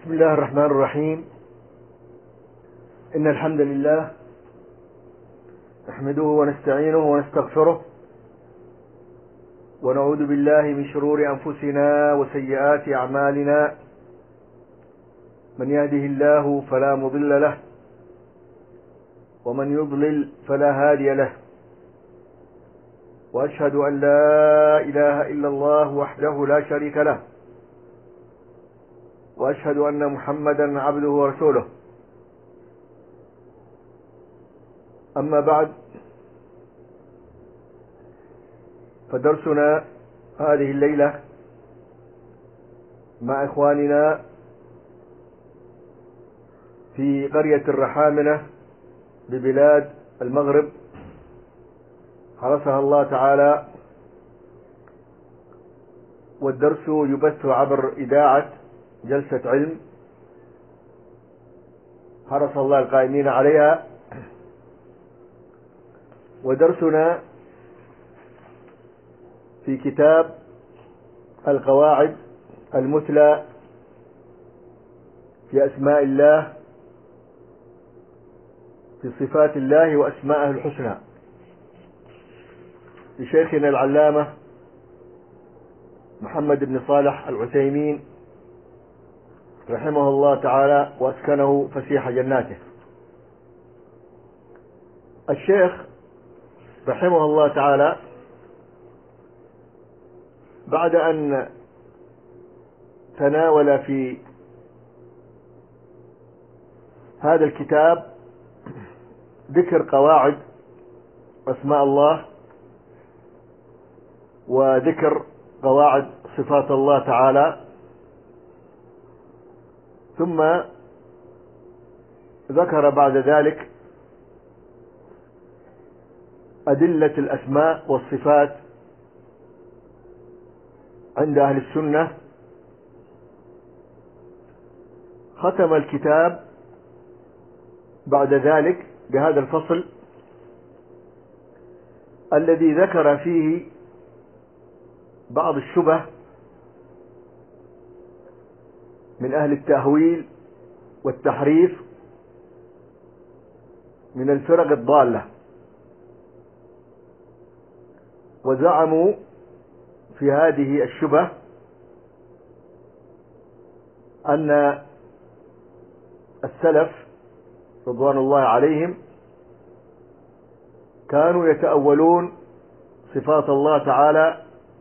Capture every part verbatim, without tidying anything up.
بسم الله الرحمن الرحيم. إن الحمد لله نحمده ونستعينه ونستغفره ونعوذ بالله من شرور أنفسنا وسيئات أعمالنا. من يهده الله فلا مضل له ومن يضلل فلا هادي له، وأشهد أن لا إله إلا الله وحده لا شريك له، وأشهد أن محمدا عبده ورسوله. أما بعد، فدرسنا هذه الليلة مع إخواننا في قرية الرحامنة ببلاد المغرب، حرسها الله تعالى، والدرس يبث عبر إذاعة جلسة علم حرس الله القائمين عليها. ودرسنا في كتاب القواعد المثلى في أسماء الله، في صفات الله وأسمائه الحسنى، لشيخنا العلامة محمد بن صالح العثيمين رحمه الله تعالى وأسكنه فسيح جناته. الشيخ رحمه الله تعالى بعد أن تناول في هذا الكتاب ذكر قواعد أسماء الله وذكر قواعد صفات الله تعالى، ثم ذكر بعد ذلك أدلة الأسماء والصفات عند أهل السنة. ختم الكتاب بعد ذلك بهذا الفصل الذي ذكر فيه بعض الشبه من أهل التأويل والتحريف من الفرق الضالة، وزعموا في هذه الشبه أن السلف رضوان الله عليهم كانوا يتأولون صفات الله تعالى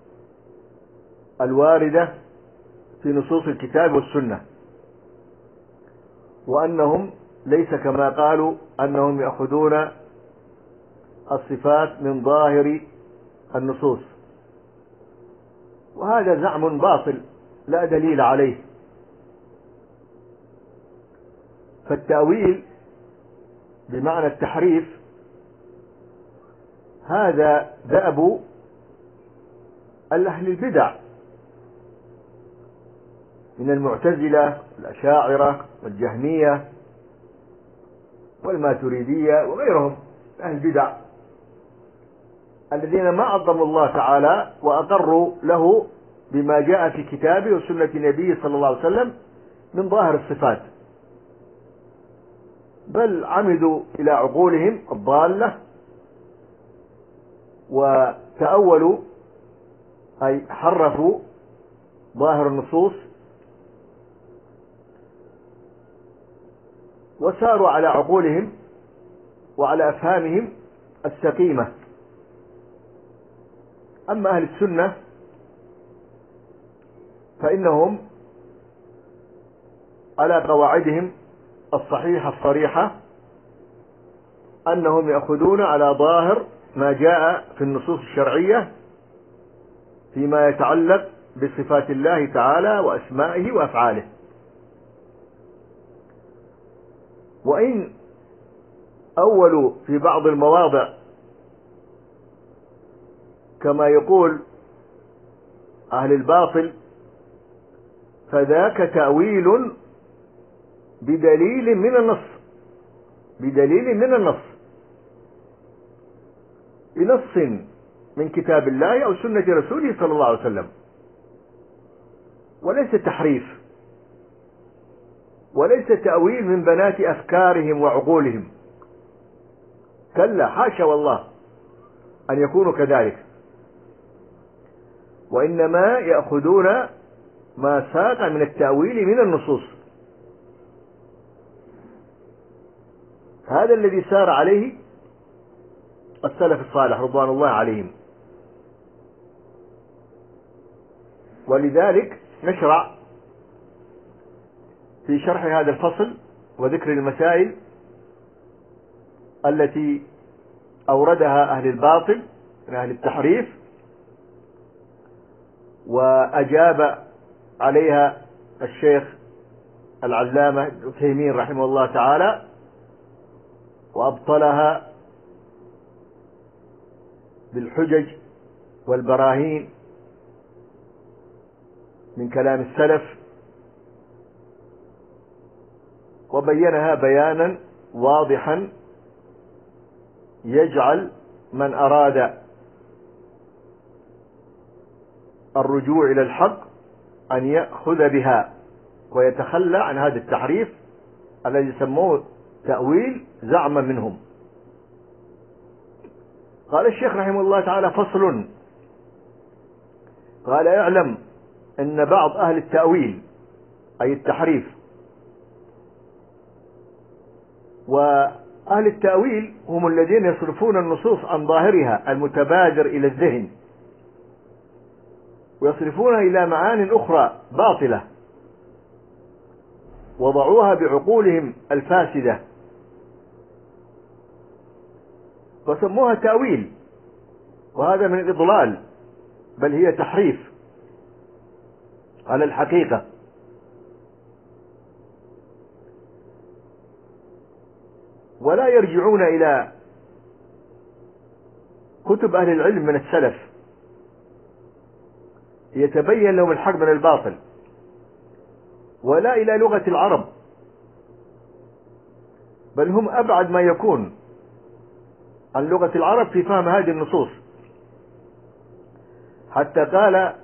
الواردة في نصوص الكتاب والسنة، وأنهم ليس كما قالوا أنهم يأخذون الصفات من ظاهر النصوص، وهذا زعم باطل لا دليل عليه. فالتأويل بمعنى التحريف هذا دأب أهل البدع من المعتزلة والأشاعرة والجهمية والماتريدية وغيرهم أهل البدع الذين ما عظموا الله تعالى وأقروا له بما جاء في كتابه وسنة نبيه صلى الله عليه وسلم من ظاهر الصفات، بل عمدوا إلى عقولهم الضالة وتأولوا، أي حرفوا ظاهر النصوص وساروا على عقولهم وعلى أفهامهم السقيمة. أما أهل السنة فإنهم على قواعدهم الصحيحة الصريحة، أنهم يأخذون على ظاهر ما جاء في النصوص الشرعية فيما يتعلق بصفات الله تعالى وأسمائه وأفعاله. وإن أولوا في بعض المواضع كما يقول أهل الباطل فذاك تأويل بدليل من النص، بدليل من النص بنص من كتاب الله أو سنة رسوله صلى الله عليه وسلم، وليس تحريف. وليس تأويل من بنات أفكارهم وعقولهم، كلا، حاشا والله أن يكونوا كذلك، وإنما يأخذون ما ساق من التأويل من النصوص. هذا الذي سار عليه السلف الصالح رضوان الله عليهم. ولذلك نشرع في شرح هذا الفصل وذكر المسائل التي أوردها أهل الباطل من أهل التحريف وأجاب عليها الشيخ العلامة ابن تيمية رحمه الله تعالى، وأبطلها بالحجج والبراهين من كلام السلف، وبينها بيانا واضحا يجعل من أراد الرجوع إلى الحق أن يأخذ بها ويتخلى عن هذا التحريف الذي سموه تأويل زعما منهم. قال الشيخ رحمه الله تعالى: فصل. قال: اعلم أن بعض أهل التأويل أي التحريف، وأهل التأويل هم الذين يصرفون النصوص عن ظاهرها المتبادر إلى الذهن ويصرفونها إلى معان أخرى باطلة وضعوها بعقولهم الفاسدة وسموها تأويل، وهذا من الإضلال، بل هي تحريف على الحقيقة. ولا يرجعون إلى كتب أهل العلم من السلف يتبين لهم الحق من الباطل، ولا إلى لغة العرب، بل هم أبعد ما يكون عن لغة العرب في فهم هذه النصوص. حتى قال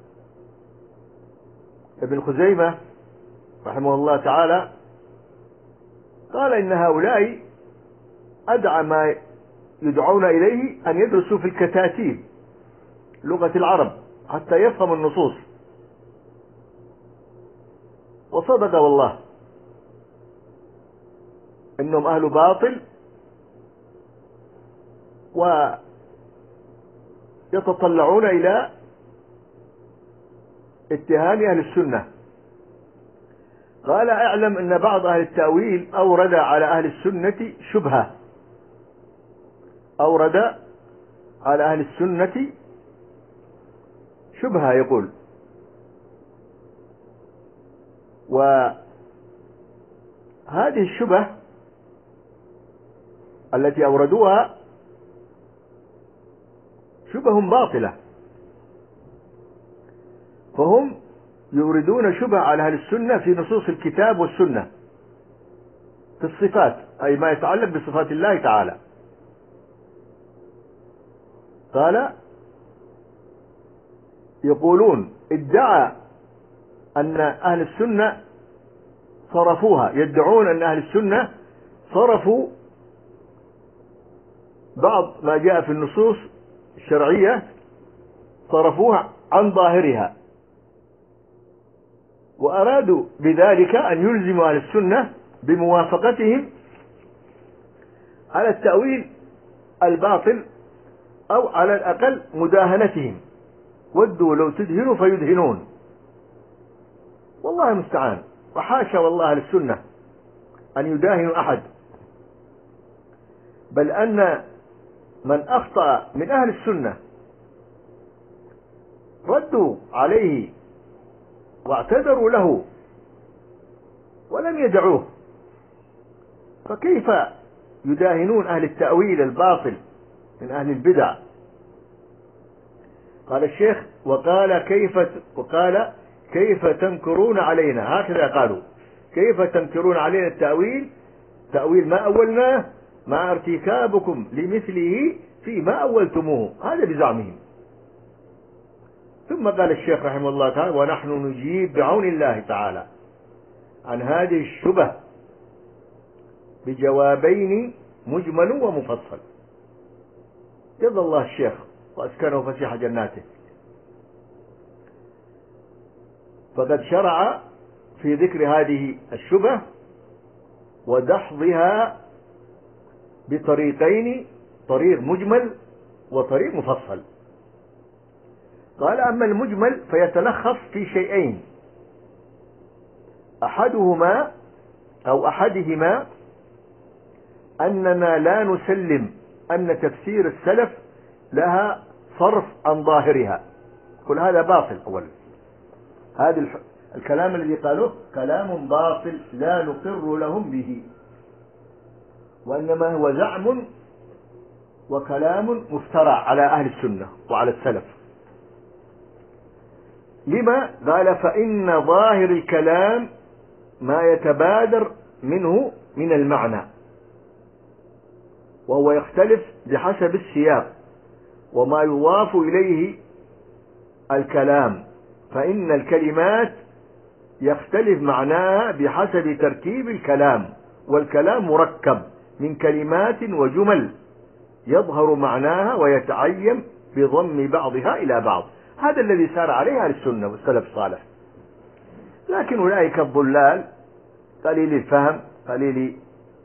ابن خزيمة رحمه الله تعالى، قال: إن هؤلاء أدعى ما يدعون إليه أن يدرسوا في الكتاتيب لغة العرب حتى يفهموا النصوص. وصدق والله، إنهم أهل باطل ويتطلعون إلى اتهام أهل السنة. قال: اعلم أن بعض أهل التأويل أورد على أهل السنة شبهة أورد على أهل السنة شبهة يقول، وهذه الشبهة التي أوردوها شبه باطلة، فهم يوردون شبهة على أهل السنة في نصوص الكتاب والسنة في الصفات، أي ما يتعلق بصفات الله تعالى. قال: يقولون ادعى أن أهل السنة صرفوها، يدعون أن أهل السنة صرفوا بعض ما جاء في النصوص الشرعية، صرفوها عن ظاهرها، وأرادوا بذلك أن يلزموا أهل السنة بموافقتهم على التأويل الباطل، أو على الأقل مداهنتهم، ودوا لو تدهنوا فيدهنون. والله المستعان، وحاشا والله أهل السنة أن يداهنوا أحد، بل أن من أخطأ من أهل السنة ردوا عليه واعتذروا له ولم يدعوه، فكيف يداهنون أهل التأويل الباطل من أهل البدع؟ قال الشيخ: وقال كيف وقال كيف تنكرون علينا، هكذا قالوا، كيف تنكرون علينا التأويل، تأويل ما أولناه مع ارتكابكم لمثله فيما أولتموه، هذا بزعمهم. ثم قال الشيخ رحمه الله تعالى: ونحن نجيب بعون الله تعالى عن هذه الشبه بجوابين مجمل ومفصل. جزا الله الشيخ وأسكنه فسيح جناته. فقد شرع في ذكر هذه الشبه ودحضها بطريقين، طريق مجمل وطريق مفصل. قال: أما المجمل فيتلخص في شيئين، أحدهما أو أحدهما أننا لا نسلم أن تفسير السلف لها صرف عن ظاهرها. كل هذا باطل. أولا هذا الح... الكلام الذي قالوه كلام باطل لا نقر لهم به، وإنما هو زعم وكلام مفترى على أهل السنة وعلى السلف. لما؟ قال: فإن ظاهر الكلام ما يتبادر منه من المعنى، وهو يختلف بحسب السياق وما يضاف إليه الكلام، فإن الكلمات يختلف معناها بحسب تركيب الكلام، والكلام مركب من كلمات وجمل يظهر معناها ويتعين بضم بعضها إلى بعض. هذا الذي سار عليه أهل السنة والسلف الصالح. لكن أولئك الضلال قليل الفهم قليل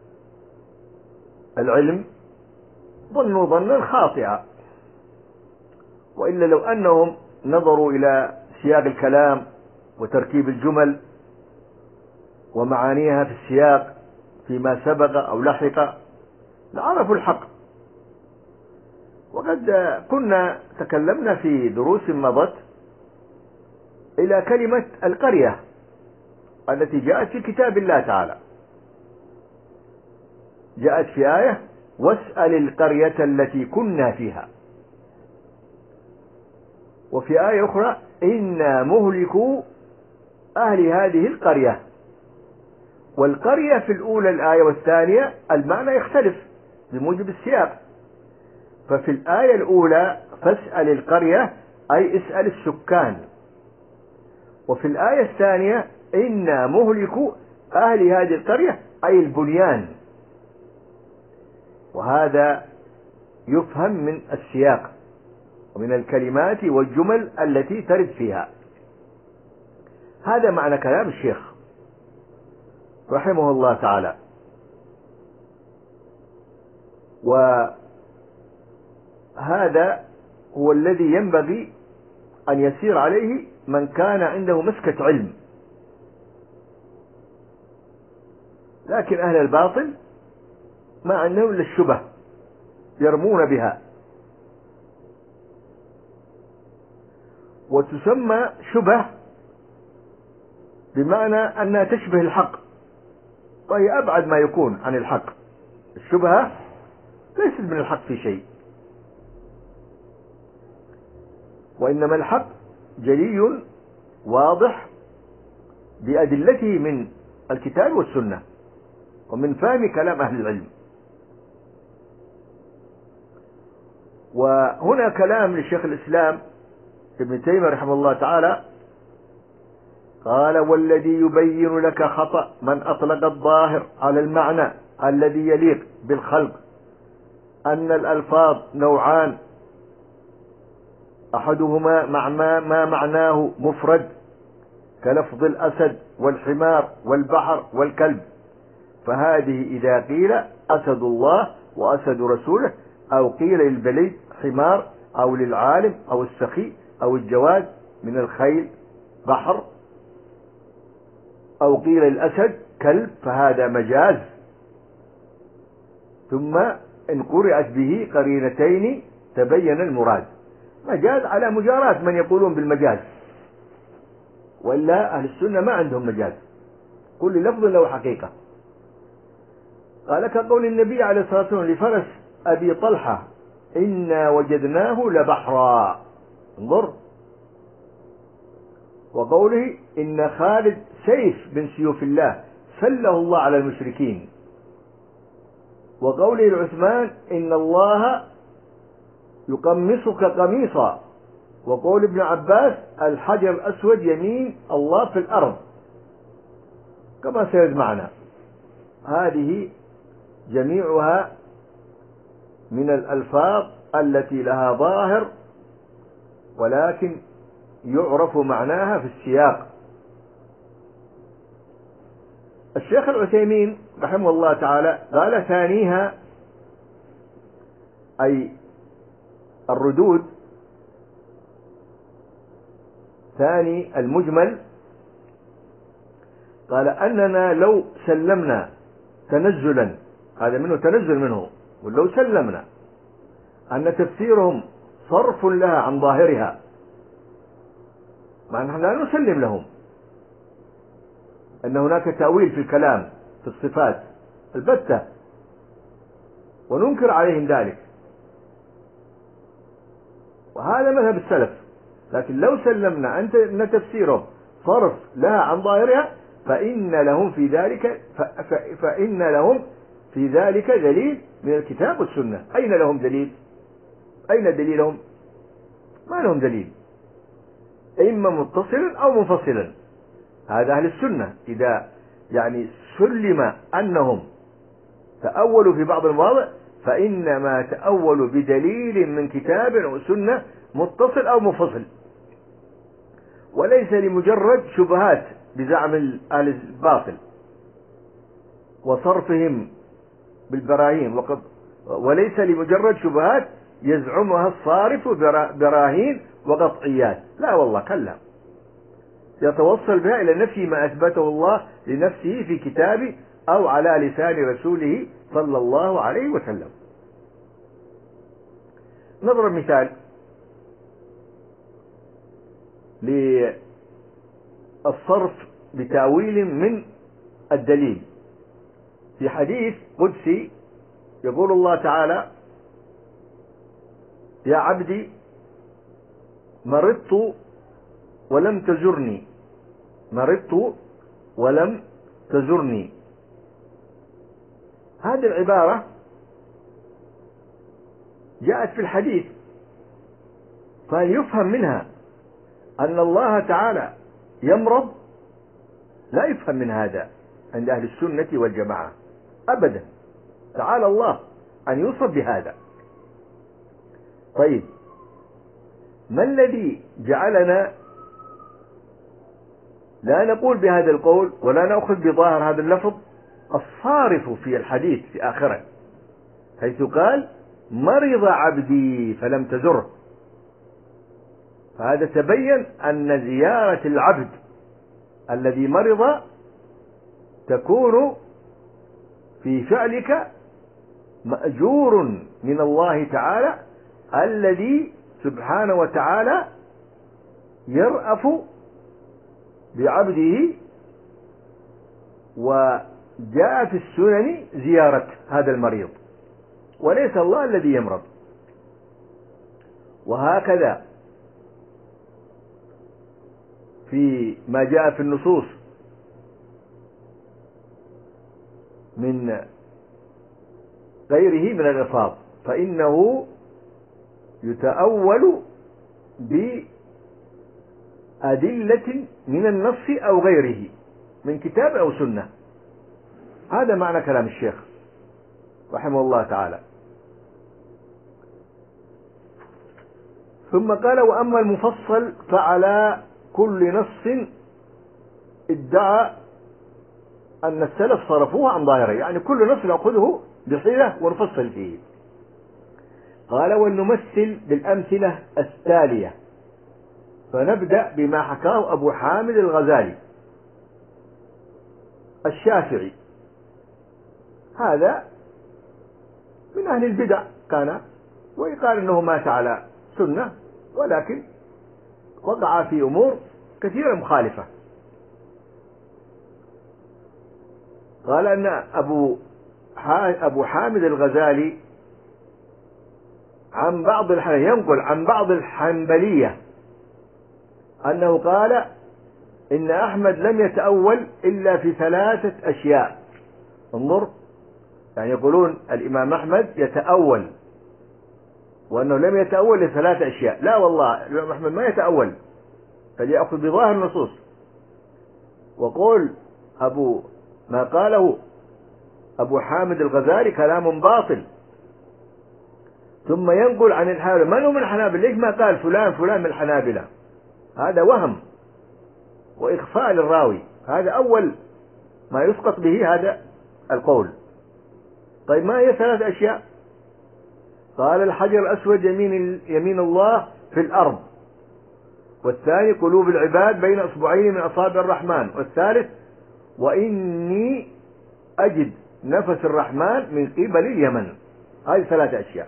العلم ظنوا ظنا خاطئا، وإلا لو أنهم نظروا إلى سياق الكلام وتركيب الجمل ومعانيها في السياق فيما سبق أو لحق لعرفوا الحق. وقد كنا تكلمنا في دروس مضت إلى كلمة القرية التي جاءت في كتاب الله تعالى. جاءت في آية: واسأل القرية التي كنا فيها. وفي آية أخرى: إنا مهلكو أهل هذه القرية. والقرية في الأولى الآية والثانية المعنى يختلف بموجب السياق. ففي الآية الأولى فاسأل القرية أي اسأل السكان، وفي الآية الثانية إنا مهلكو أهل هذه القرية أي البنيان. وهذا يفهم من السياق ومن الكلمات والجمل التي ترد فيها. هذا معنى كلام الشيخ رحمه الله تعالى. وهذا هو الذي ينبغي أن يسير عليه من كان عنده مسكة علم. لكن أهل الباطل ما عندهم إلا الشبه يرمون بها، وتسمى شبه بمعنى أنها تشبه الحق، وهي أبعد ما يكون عن الحق. الشبهة ليست من الحق في شيء، وإنما الحق جلي واضح بأدلته من الكتاب والسنة ومن فهم كلام أهل العلم. وهنا كلام لشيخ الإسلام ابن تيمية رحمه الله تعالى قال: والذي يبين لك خطأ من أطلق الظاهر على المعنى الذي يليق بالخلق أن الألفاظ نوعان، أحدهما مع ما, ما معناه مفرد كلفظ الأسد والحمار والبحر والكلب، فهذه إذا قيل أسد الله وأسد رسوله، أو قيل للبليد حمار، أو للعالم أو السخي أو الجواد من الخيل بحر، أو قيل الأسد كلب، فهذا مجاز. ثم إن قرأت به قرينتين تبين المراد. مجاز على مجاراة من يقولون بالمجاز، وإلا أهل السنة ما عندهم مجاز، كل لفظ له حقيقة. قال: كقول النبي عليه الصلاة والسلام لفرس أبي طلحة: إنا وجدناه لبحرا. انظر. وقوله: إن خالد سيف من سيوف الله سله الله على المشركين. وقوله لعثمان: إن الله يقمصك قميصا. وقول ابن عباس: الحجر الأسود يمين الله في الأرض. كما سيرد معنا. هذه جميعها من الألفاظ التي لها ظاهر ولكن يعرف معناها في السياق. الشيخ العثيمين رحمه الله تعالى قال ثانيها أي الردود، ثاني المجمل، قال أننا لو سلمنا تنزلا، هذا منه تنزل منه، ولو سلمنا أن تفسيرهم صرف لها عن ظاهرها، مع أننا لا نسلم لهم أن هناك تأويل في الكلام في الصفات البتة، وننكر عليهم ذلك، وهذا مذهب السلف. لكن لو سلمنا أن تفسيرهم صرف لها عن ظاهرها فإن لهم في ذلك فإن لهم في ذلك دليل من الكتاب والسنة. أين لهم دليل؟ أين دليلهم؟ ما لهم دليل، إما متصلا أو منفصلا. هذا أهل السنة إذا يعني سلم أنهم تأولوا في بعض المواضع فإنما تأولوا بدليل من كتاب أو سنة متصل أو منفصل، وليس لمجرد شبهات بزعم أهل الباطل وصرفهم بالبراهين، وقد وليس لمجرد شبهات يزعمها الصارف براهين وقطعيات. لا والله، كلا، يتوصل بها إلى نفي ما أثبته الله لنفسه في كتابه أو على لسان رسوله صلى الله عليه وسلم. نضرب مثال للصرف بتأويل من الدليل. في حديث قدسي يقول الله تعالى: يا عبدي مرضت ولم تزرني، مرضت ولم تزرني. هذه العبارة جاءت في الحديث، فيفهم منها أن الله تعالى يمرض؟ لا يفهم من هذا عند أهل السنة والجماعة أبدا، تعالى الله أن يوصف بهذا. طيب، ما الذي جعلنا لا نقول بهذا القول ولا نأخذ بظاهر هذا اللفظ الصارف في الحديث في آخره، حيث قال: مرض عبدي فلم تزره؟ فهذا تبين أن زيارة العبد الذي مرض تكون في فعلك مأجور من الله تعالى، الذي سبحانه وتعالى يرأف بعبده. وجاء في السنن زيارة هذا المريض، وليس الله الذي يمرض. وهكذا في ما جاء في النصوص من غيره من الألفاظ، فإنه يتأول بأدلة من النص أو غيره من كتاب أو سنة. هذا معنى كلام الشيخ رحمه الله تعالى. ثم قال: وأما المفصل فعلى كل نص ادعى أن السلف صرفوه عن ظاهره، يعني كل نص نأخذه بصيغة ونفصل فيه. قال: ونمثل بالأمثلة التالية، فنبدأ بما حكاه أبو حامد الغزالي الشافعي. هذا من أهل البدع كان، ويقال أنه مات على سنة، ولكن وقع في أمور كثيرة مخالفة. قال أن أبو أبو حامد الغزالي عن بعض ينقل عن بعض الحنبلية أنه قال إن أحمد لم يتأول إلا في ثلاثة أشياء. انظر، يعني يقولون الإمام أحمد يتأول، وأنه لم يتأول لثلاثة أشياء. لا والله، الإمام أحمد ما يتأول، فليأخذ بظاهر النصوص. وقول أبو ما قاله أبو حامد الغزالي كلام باطل، ثم ينقل عن الحنابلة. من هم الحنابلة؟ ليش ما قال فلان فلان من الحنابلة؟ هذا وهم وإخفاء للراوي، هذا أول ما يسقط به هذا القول. طيب ما هي ثلاث أشياء؟ قال الحجر الأسود يمين, يمين الله في الأرض، والثاني قلوب العباد بين أصبعين من أصابع الرحمن، والثالث وإني أجد نفس الرحمن من قبل اليمن. هذه ثلاث أشياء.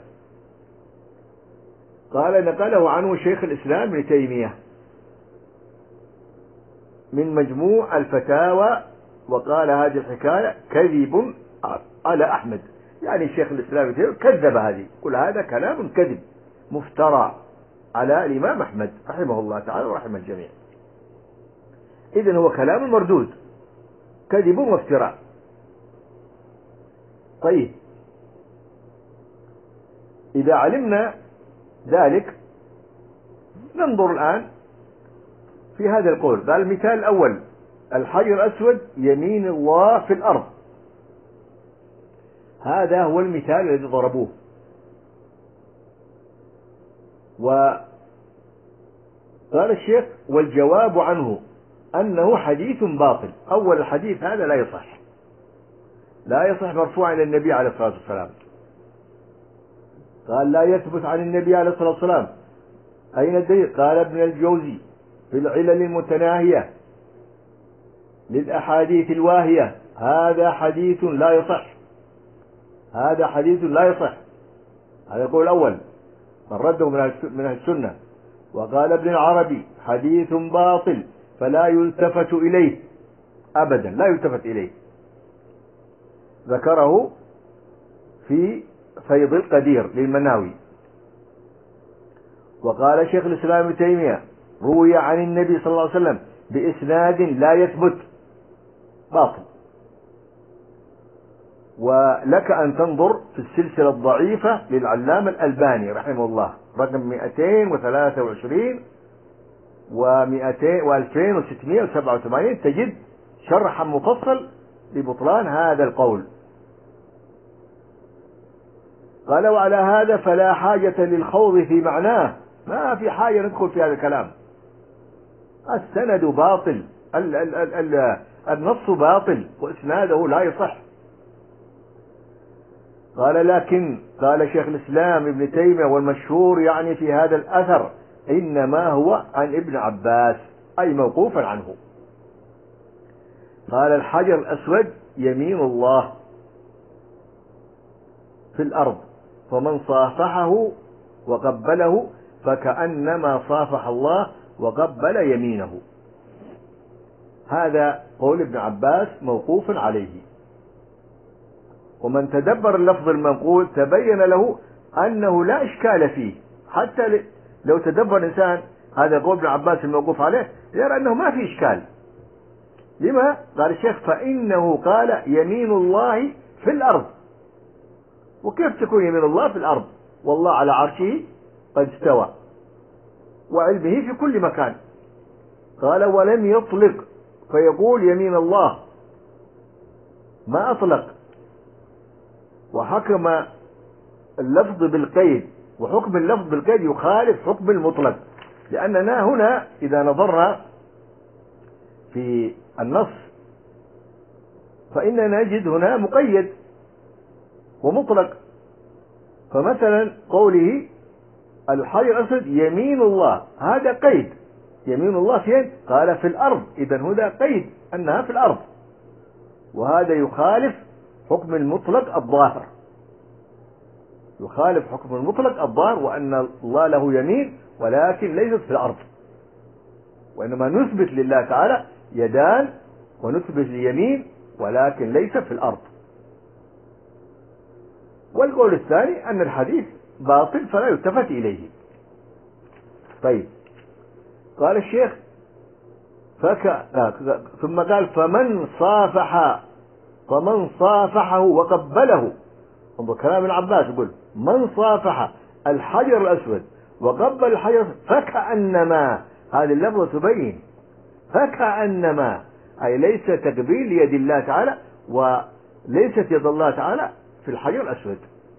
قال نقله عنه شيخ الإسلام ابن تيمية من مجموع الفتاوى، وقال هذه الحكاية كذب على أحمد، يعني الشيخ الإسلام ابن تيمية كذب هذه، كل هذا كلام كذب مفترى على الإمام أحمد رحمه الله تعالى ورحمه الجميع. إذن هو كلام مردود، كذب وافتراء. طيب إذا علمنا ذلك ننظر الآن في هذا القول. قال المثال الأول الحجر الأسود يمين الله في الأرض، هذا هو المثال الذي ضربوه. وقال الشيخ والجواب عنه أنه حديث باطل. أول الحديث هذا لا يصح، لا يصح مرفوعا إلى النبي عليه الصلاة والسلام. قال لا يثبت عن النبي عليه الصلاة والسلام. أين الدليل؟ قال ابن الجوزي في العلل المتناهية للأحاديث الواهية هذا حديث لا يصح، هذا حديث لا يصح. هذا القول الأول من رده من السنة. وقال ابن العربي حديث باطل فلا يلتفت إليه أبدا، لا يلتفت إليه، ذكره في فيض القدير للمناوي. وقال شيخ الإسلام ابن تيمية روي عن النبي صلى الله عليه وسلم بإسناد لا يثبت، باطل. ولك أن تنظر في السلسلة الضعيفة للعلامة الألباني رحمه الله رقم مئتين وثلاثة وعشرين وألفين وستمائة وسبعة وثمانين، تجد شرحا مفصل لبطلان هذا القول. قال وعلى هذا فلا حاجة للخوض في معناه، ما في حاجة ندخل في هذا الكلام. السند باطل، ال ال ال ال النص باطل وإسناده لا يصح. قال لكن قال شيخ الإسلام ابن تيمية والمشهور يعني في هذا الأثر إنما هو عن ابن عباس، أي موقوفا عنه. قال الحجر الأسود يمين الله في الأرض، فمن صافحه وقبله فكأنما صافح الله وقبل يمينه. هذا قول ابن عباس موقوف عليه. ومن تدبر اللفظ المنقول تبين له أنه لا إشكال فيه، حتى لو تدبر الإنسان هذا قول ابن عباس الموقوف عليه يرى أنه ما في إشكال. لما؟ قال الشيخ فإنه قال يمين الله في الأرض. وكيف تكون يمين الله في الأرض والله على عرشه قد استوى وعلمه في كل مكان؟ قال ولم يطلق فيقول يمين الله، ما أطلق، وحكم اللفظ بالقيد، وحكم اللفظ بالقيد يخالف حكم المطلق. لأننا هنا إذا نظرنا في النص فإننا نجد هنا مقيد ومطلق. فمثلا قوله الحجر الأسود يمين الله، هذا قيد، يمين الله فين؟ قال في الأرض، إذن هنا قيد أنها في الأرض، وهذا يخالف حكم المطلق الظاهر، يخالف حكم المطلق الظاهر وأن الله له يمين ولكن ليست في الأرض. وإنما نثبت لله تعالى يدان ونثبت اليمين ولكن ليس في الأرض. والقول الثاني أن الحديث باطل فلا يلتفت إليه. طيب قال الشيخ فك... ثم قال فمن صافح فمن صافحه وقبله، انظر كلام ابن عباس يقول من صافح الحجر الأسود وقبل الحجر فكأنما، هذه اللفظة تبين فكأنما، أي ليس تقبيل ليد الله تعالى، وليست يد الله تعالى في الحجر الأسود.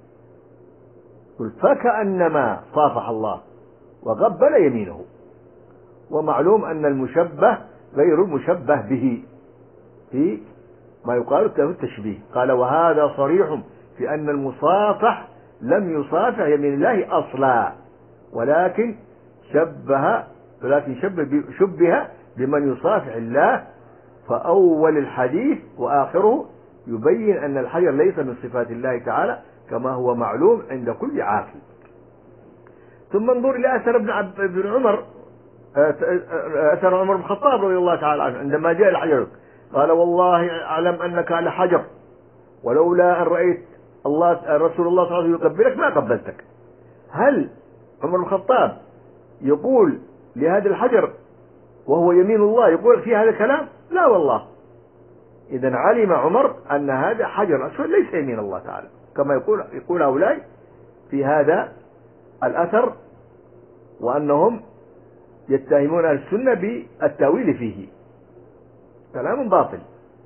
فكأنما صافح الله وقبل يمينه. ومعلوم أن المشبه غير المشبه به في ما يقال له التشبيه. قال وهذا صريح في أن المصافح لم يصافح يمين الله أصلا، ولكن شبه ولكن شبه, شبه بمن يصافح الله. فأول الحديث وآخره يبين أن الحجر ليس من صفات الله تعالى كما هو معلوم عند كل عاقل. ثم انظر إلى أثر ابن, عب... ابن عمر أثر عمر بن الخطاب رضي الله تعالى عنه عندما جاء الحجر قال والله أعلم أنك على حجر ولولا أن رأيت الله رسول الله صلى الله عليه وسلم يقبلك ما قبلتك. هل عمر بن الخطاب يقول لهذا الحجر وهو يمين الله يقول في هذا الكلام؟ لا والله. إذا علم عمر أن هذا حجر أسود ليس يمين الله تعالى كما يقول يقول هؤلاء في هذا الأثر، وأنهم يتهمون أهل السنة بالتأويل فيه. كلام باطل.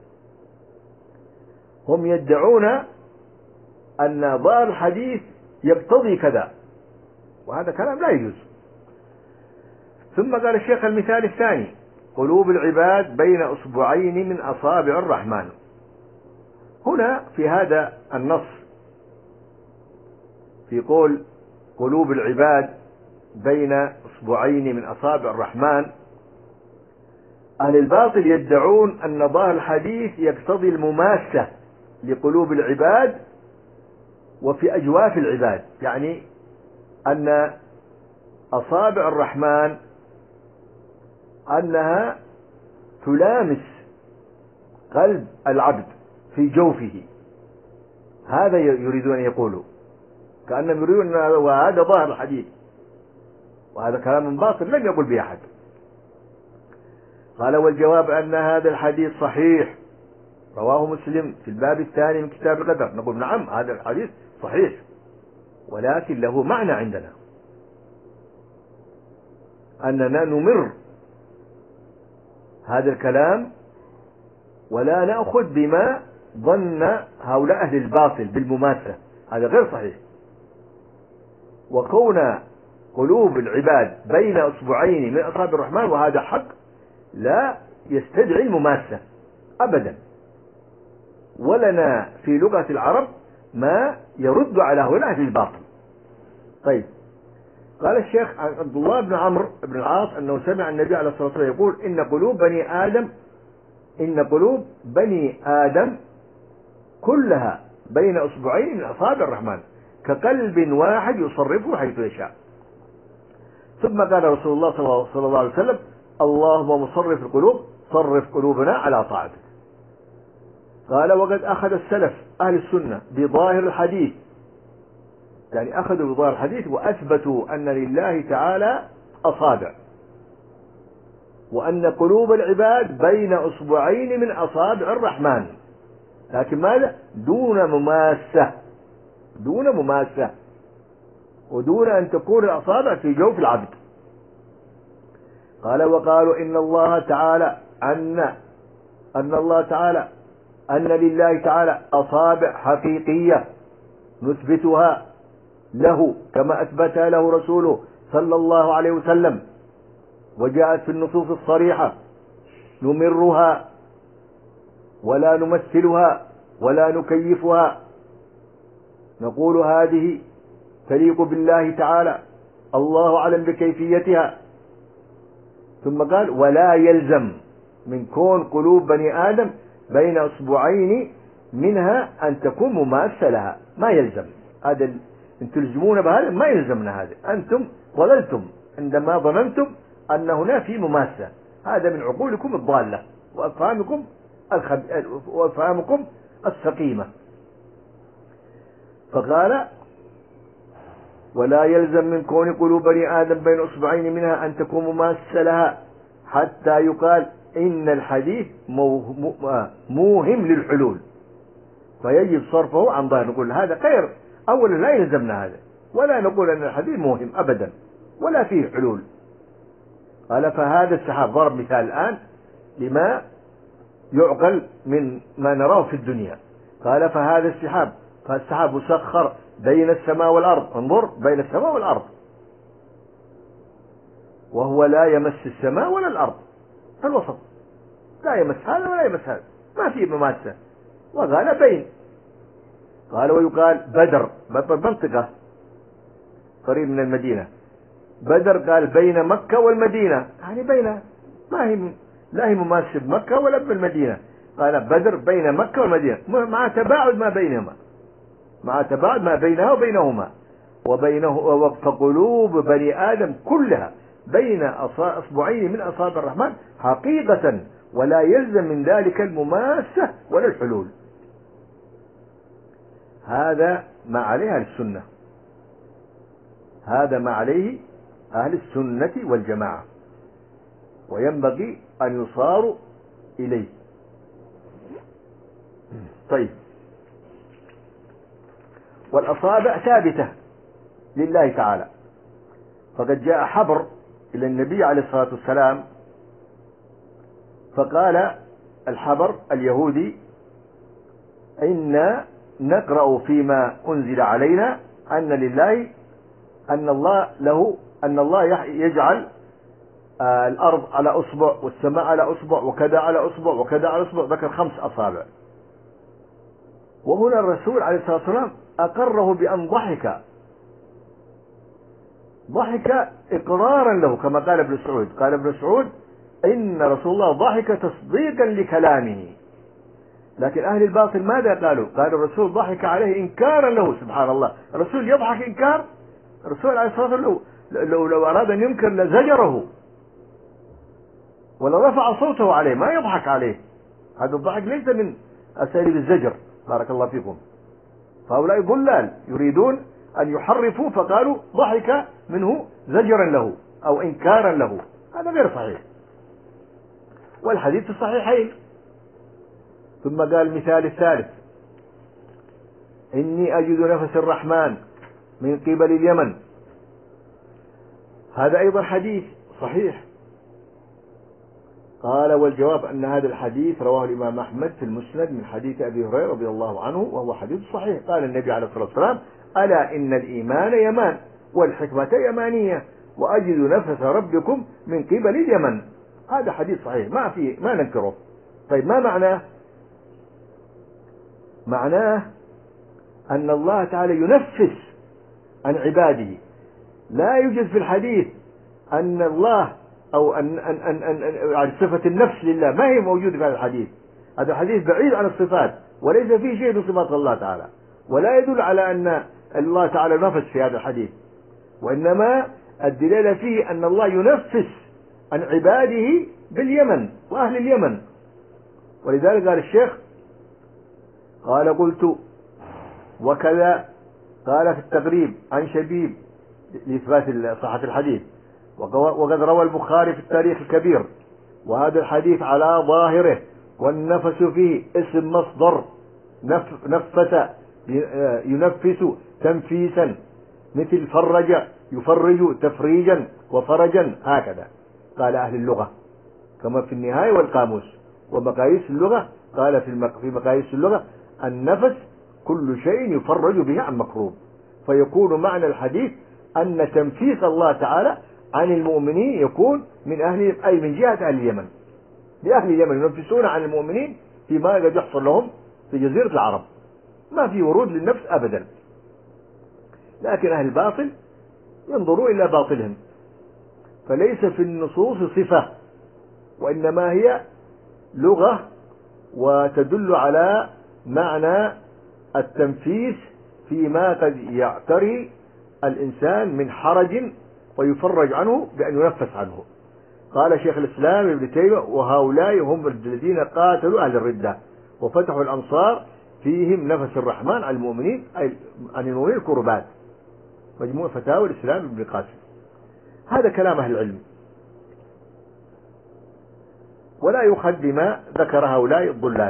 هم يدعون أن ظاهر الحديث يقتضي كذا، وهذا كلام لا يجوز. ثم قال الشيخ المثال الثاني قلوب العباد بين أصبعين من أصابع الرحمن. هنا في هذا النص في قول قلوب العباد بين أصبعين من أصابع الرحمن، أهل الباطل يدعون أن ظاهر الحديث يقتضي المماسة لقلوب العباد وفي أجواف العباد، يعني أن أصابع الرحمن أنها تلامس قلب العبد في جوفه. هذا يريدون أن يقولوا، كأنهم يريدون أن وهذا ظاهر الحديث، وهذا كلام باطل لم يقل به أحد. قال والجواب أن هذا الحديث صحيح رواه مسلم في الباب الثاني من كتاب القدر. نقول نعم هذا الحديث صحيح، ولكن له معنى عندنا أننا نمر هذا الكلام ولا نأخذ بما ظن هؤلاء أهل الباطل بالمماثلة، هذا غير صحيح. وكون قلوب العباد بين أصبعين من أصابع الرحمن وهذا حق لا يستدعي المماثلة أبدا، ولنا في لغة العرب ما يرد على هؤلاء أهل الباطل. طيب، قال الشيخ عبد الله بن عمرو بن العاص أنه سمع النبي عليه الصلاة والسلام يقول إن قلوب بني آدم إن قلوب بني آدم كلها بين أصبعين من أصابع الرحمن كقلب واحد يصرفه حيث يشاء. ثم قال رسول الله صلى الله عليه وسلم اللهم مصرف القلوب صرف قلوبنا على طاعتك. قال وقد أخذ السلف أهل السنة بظاهر الحديث، يعني أخذوا بظاهر الحديث وأثبتوا أن لله تعالى أصابع، وأن قلوب العباد بين أصبعين من أصابع الرحمن، لكن ماذا؟ دون مماسة، دون مماسة، ودون أن تكون الأصابع في جوف العبد. قال وقالوا إن الله تعالى أن أن الله تعالى أن لله تعالى أصابع حقيقية نثبتها له كما أثبتها له رسوله صلى الله عليه وسلم، وجاءت في النصوص الصريحة، نمرها ولا نمثلها ولا نكيفها، نقول هذه تليق بالله تعالى، الله أعلم بكيفيتها. ثم قال ولا يلزم من كون قلوب بني آدم بين أصبعين منها أن تكون مماثلة لها، ما يلزم. هذا أن تلزمون بهذا ما يلزمنا، هذا أنتم ضللتم عندما ظننتم أن هنا في مماثلة، هذا من عقولكم الضالة وأفهامكم الخب... وأفهامكم السقيمة. فقال ولا يلزم من كون قلوب بني آدم بين أصبعين منها أن تكون مماثلة لها حتى يقال إن الحديث موهم للحلول فيجب صرفه عن ظاهر. نقول هذا غير، أولا لا يلزمنا هذا، ولا نقول أن الحديث موهم أبدا ولا فيه حلول. قال فهذا السحاب ضرب مثال الآن لما يعقل من ما نراه في الدنيا. قال فهذا السحاب، فالسحاب مسخر بين السماء والأرض، انظر بين السماء والأرض، وهو لا يمس السماء ولا الأرض، في الوسط، لا يمس هذا ولا يمس هذا، ما في مماسة، وقال بين. قال ويقال بدر، منطقة قريب من المدينة، بدر قال بين مكة والمدينة، يعني بين، ما هي لا هي مماسة بمكة ولا بالمدينة، قال بدر بين مكة والمدينة، مع تباعد ما بينهما، مع تباعد ما بينها وبينهما، وبينه فقلوب بني آدم كلها بين أصبعين من أصابع الرحمن حقيقة، ولا يلزم من ذلك المماسة ولا الحلول. هذا ما عليه أهل السنة، هذا ما عليه أهل السنة والجماعة، وينبغي أن يصاروا إليه. طيب، والأصابع ثابتة لله تعالى، فقد جاء حبر إلى النبي عليه الصلاة والسلام، فقال الحبر اليهودي: إنا نقرأ فيما أنزل علينا أن لله أن الله له أن الله يجعل الأرض على أصبع والسماء على أصبع وكذا على أصبع وكذا على أصبع، ذكر خمس أصابع. وهنا الرسول عليه الصلاة والسلام أقره بأن ضحك، ضحك إقرارا له، كما قال ابن سعود، قال ابن سعود: إن رسول الله ضحك تصديقا لكلامه. لكن أهل الباطل ماذا قالوا؟ قال الرسول ضحك عليه إنكارا له. سبحان الله، الرسول يضحك إنكار؟ الرسول عليه الصلاة والسلام لو, لو, لو أراد أن ينكر لزجره ولا رفع صوته عليه، ما يضحك عليه. هذا الضحك ليس من أساليب الزجر، بارك الله فيكم. فهؤلاء ضلال يريدون أن يحرفوا، فقالوا ضحك منه زجرا له أو إنكارا له، هذا غير صحيح، والحديث في الصحيحين. ثم قال المثال الثالث: إني أجد نفس الرحمن من قبل اليمن. هذا أيضا حديث صحيح. قال والجواب أن هذا الحديث رواه الإمام أحمد في المسند من حديث أبي هريرة رضي الله عنه، وهو حديث صحيح. قال النبي عليه الصلاة والسلام: ألا إن الإيمان يمان والحكمة يمانية وأجد نفس ربكم من قبل اليمن. هذا حديث صحيح ما في ما ننكره. طيب، ما معناه؟ معناه أن الله تعالى ينفس عن عباده. لا يوجد في الحديث أن الله أو أن أن أن أن عن صفة النفس لله، ما هي موجودة في هذا الحديث. هذا الحديث بعيد عن الصفات، وليس فيه شيء من صفات الله تعالى، ولا يدل على أن الله تعالى نفس في هذا الحديث، وإنما الدلالة فيه أن الله ينفس عن عباده باليمن وأهل اليمن. ولذلك قال الشيخ، قال قلت وكذا، قال في التقريب عن شبيب لإثبات صحة الحديث، وقد روى البخاري في التاريخ الكبير، وهذا الحديث على ظاهره، والنفس فيه اسم مصدر نفس ينفس تنفيسا، مثل فرج يفرج تفريجا وفرجا، هكذا قال أهل اللغة كما في النهاية والقاموس. ومقاييس اللغة قال في مقاييس اللغة: النفس كل شيء يفرج به عن مكروب. فيكون معنى الحديث أن تنفيس الله تعالى عن المؤمنين يكون من أهل أي من جهة أهل اليمن، لأهل اليمن ينفسون عن المؤمنين فيما قد يحصل لهم في جزيرة العرب، ما في ورود للنفس أبدا. لكن أهل الباطل ينظروا إلى باطلهم، فليس في النصوص صفة، وإنما هي لغة وتدل على معنى التنفيس فيما قد يعتري الإنسان من حرج ويفرج عنه بأن ينفس عنه. قال شيخ الإسلام ابن تيمية: وهؤلاء هم الذين قاتلوا أهل الردة وفتحوا الأمصار فيهم نفس الرحمن عن المؤمنين، أي عن المؤمنين الكربات. مجموع فتاوى الإسلام ابن قاسم. هذا كلام أهل العلم، ولا يؤخذ بما ذكر هؤلاء الضلال.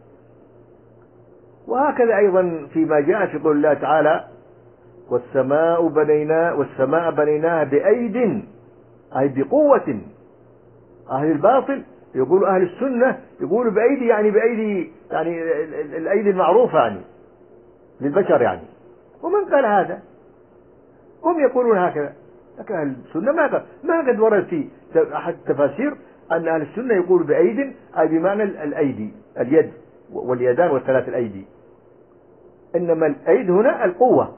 وهكذا أيضا فيما جاء في قول الله تعالى: والسماء بنينا والسماء بنيناها بأيد، أي بقوة. أهل الباطل يقول أهل السنة يقولوا بأيدي، يعني بأيدي يعني الأيدي المعروفة يعني للبشر يعني. ومن قال هذا؟ هم يقولون هكذا، لكن أهل السنة ما قال، ما قد ورد في أحد التفاسير أن أهل السنة يقول بأيد أي بمعنى الأيدي، اليد واليدان والثلاث الأيدي، إنما الأيد هنا القوة،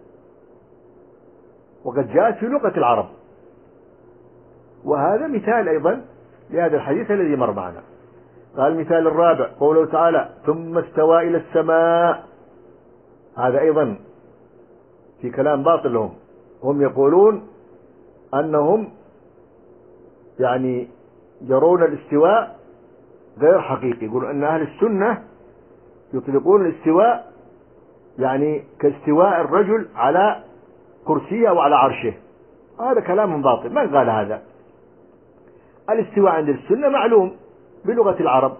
وقد جاءت في لغة العرب. وهذا مثال أيضا لهذا الحديث الذي مر معنا. قال المثال الرابع قوله تعالى ثم استوى إلى السماء. هذا أيضا في كلام باطل لهم، هم يقولون أنهم يعني يرون الاستواء غير حقيقي. يقولون أن أهل السنة يطلقون الاستواء يعني كاستواء الرجل على كرسيه وعلى عرشه. هذا كلام باطل، من قال هذا؟ الاستواء عند السنة معلوم بلغة العرب،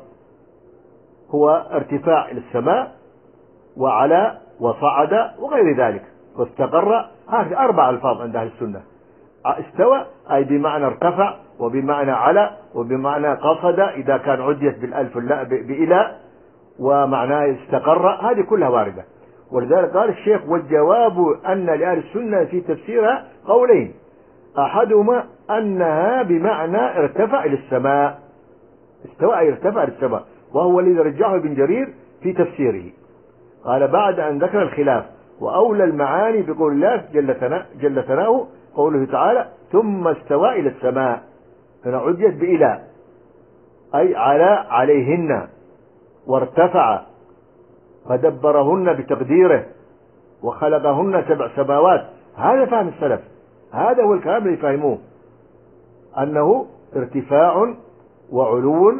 هو ارتفاع إلى السماء وعلى وصعد وغير ذلك واستقر. هذه أربع ألفاظ عند أهل السنة. استوى أي بمعنى ارتفع، وبمعنى على، وبمعنى قصد إذا كان عديت بالألف بإلى، ومعناه استقر. هذه كلها واردة. ولذلك قال الشيخ والجواب أن لأهل السنة في تفسيرها قولين، أحدهما أنها بمعنى ارتفع إلى السماء، استوى أي ارتفع إلى السماء، وهو الذي رجحه ابن جرير في تفسيره. قال بعد أن ذكر الخلاف وأولى المعاني بقول الله جل ثناؤه جل ثناؤه قوله تعالى ثم استوى إلى السماء، هنا عديت بإلى أي على عليهن، وارتفع فدبرهن بتقديره وخلقهن سبع سماوات. هذا فهم السلف، هذا هو الكلام اللي يفهموه، أنه ارتفاع وعلو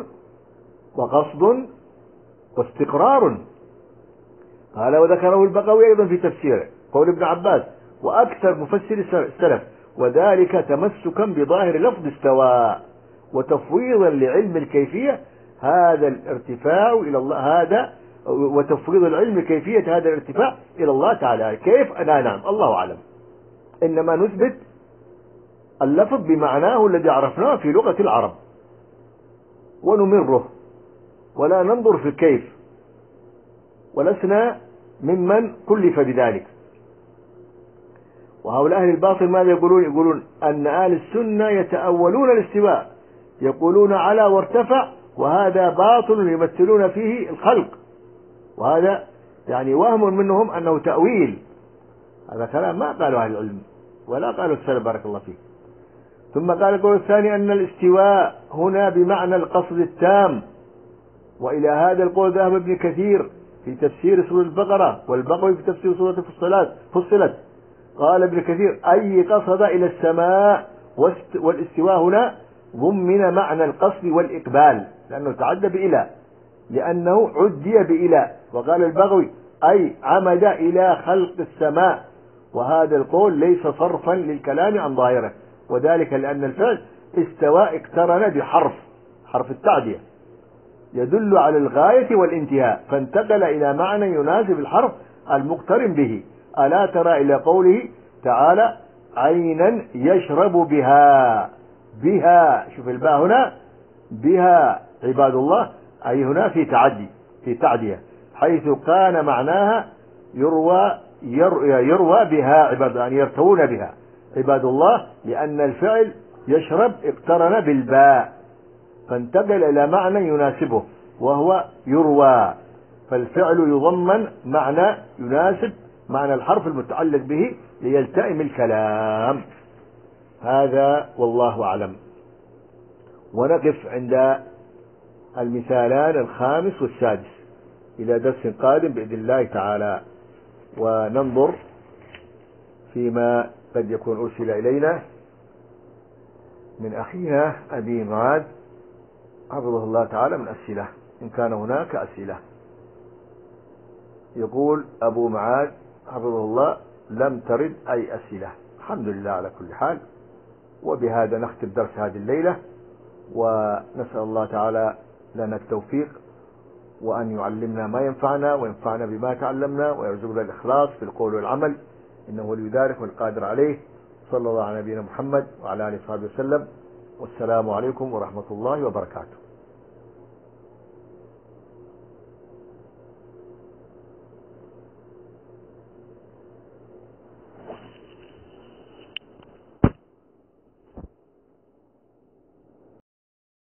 وقصد واستقرار. قال وذكره البغوي أيضا في تفسيره قول ابن عباس وأكثر مفسر السلف، وذلك تمسكا بظاهر لفظ استوى وتفويضا لعلم الكيفية هذا الارتفاع إلى الله، هذا وتفويض العلم كيفية هذا الارتفاع إلى الله تعالى. كيف؟ أنا نعم الله أعلم، إنما نثبت اللفظ بمعناه الذي عرفناه في لغة العرب ونمره ولا ننظر في الكيف، ولسنا ممن كلف بذلك. وهؤلاء أهل الباطل ماذا يقولون؟ يقولون أن أهل السنة يتأولون الاستواء، يقولون على وارتفع، وهذا باطل يمثلون فيه الخلق، وهذا يعني وهم منهم أنه تأويل. هذا كلام ما قاله أهل العلم ولا قاله السلف بارك الله فيه. ثم قال القول الثاني أن الاستواء هنا بمعنى القصد التام، وإلى هذا القول ذهب ابن كثير في تفسير سورة البقرة والبغوي في تفسير سورة فصلت فصلت قال ابن كثير أي قصد إلى السماء، والاستواء هنا ضمن معنى القصد والإقبال لأنه تعدى بإلى، لأنه عدي بإلى. وقال البغوي أي عمد إلى خلق السماء، وهذا القول ليس صرفا للكلام عن ظاهره، وذلك لأن الفعل استوى اقترن بحرف حرف التعدية يدل على الغاية والانتهاء، فانتقل إلى معنى يناسب الحرف المقترن به. ألا ترى إلى قوله تعالى عينا يشرب بها، بها شوف الباء هنا بها عباد الله، أي هنا في تعدي في تعدية، حيث كان معناها يروى يروى, يروى بها عباد، يعني يرتوون بها عباد الله، لأن الفعل يشرب اقترن بالباء فانتقل إلى معنى يناسبه وهو يروى، فالفعل يضمن معنى يناسب معنى الحرف المتعلق به ليلتئم الكلام. هذا والله أعلم. ونقف عند المثالان الخامس والسادس إلى درس قادم بإذن الله تعالى، وننظر فيما قد يكون أرسل إلينا من أخينا أبي معاذ حفظه الله تعالى من أسئلة إن كان هناك أسئلة. يقول أبو معاذ حفظه الله لم ترد أي أسئلة. الحمد لله على كل حال. وبهذا نختم درس هذه الليلة، ونسأل الله تعالى لنا التوفيق وأن يعلمنا ما ينفعنا وينفعنا بما تعلمنا ويرزقنا الإخلاص في القول والعمل، إنه ولي ذلك والقادر عليه. صلى الله على نبينا محمد وعلى آله وصحبه وسلم، والسلام عليكم ورحمة الله وبركاته.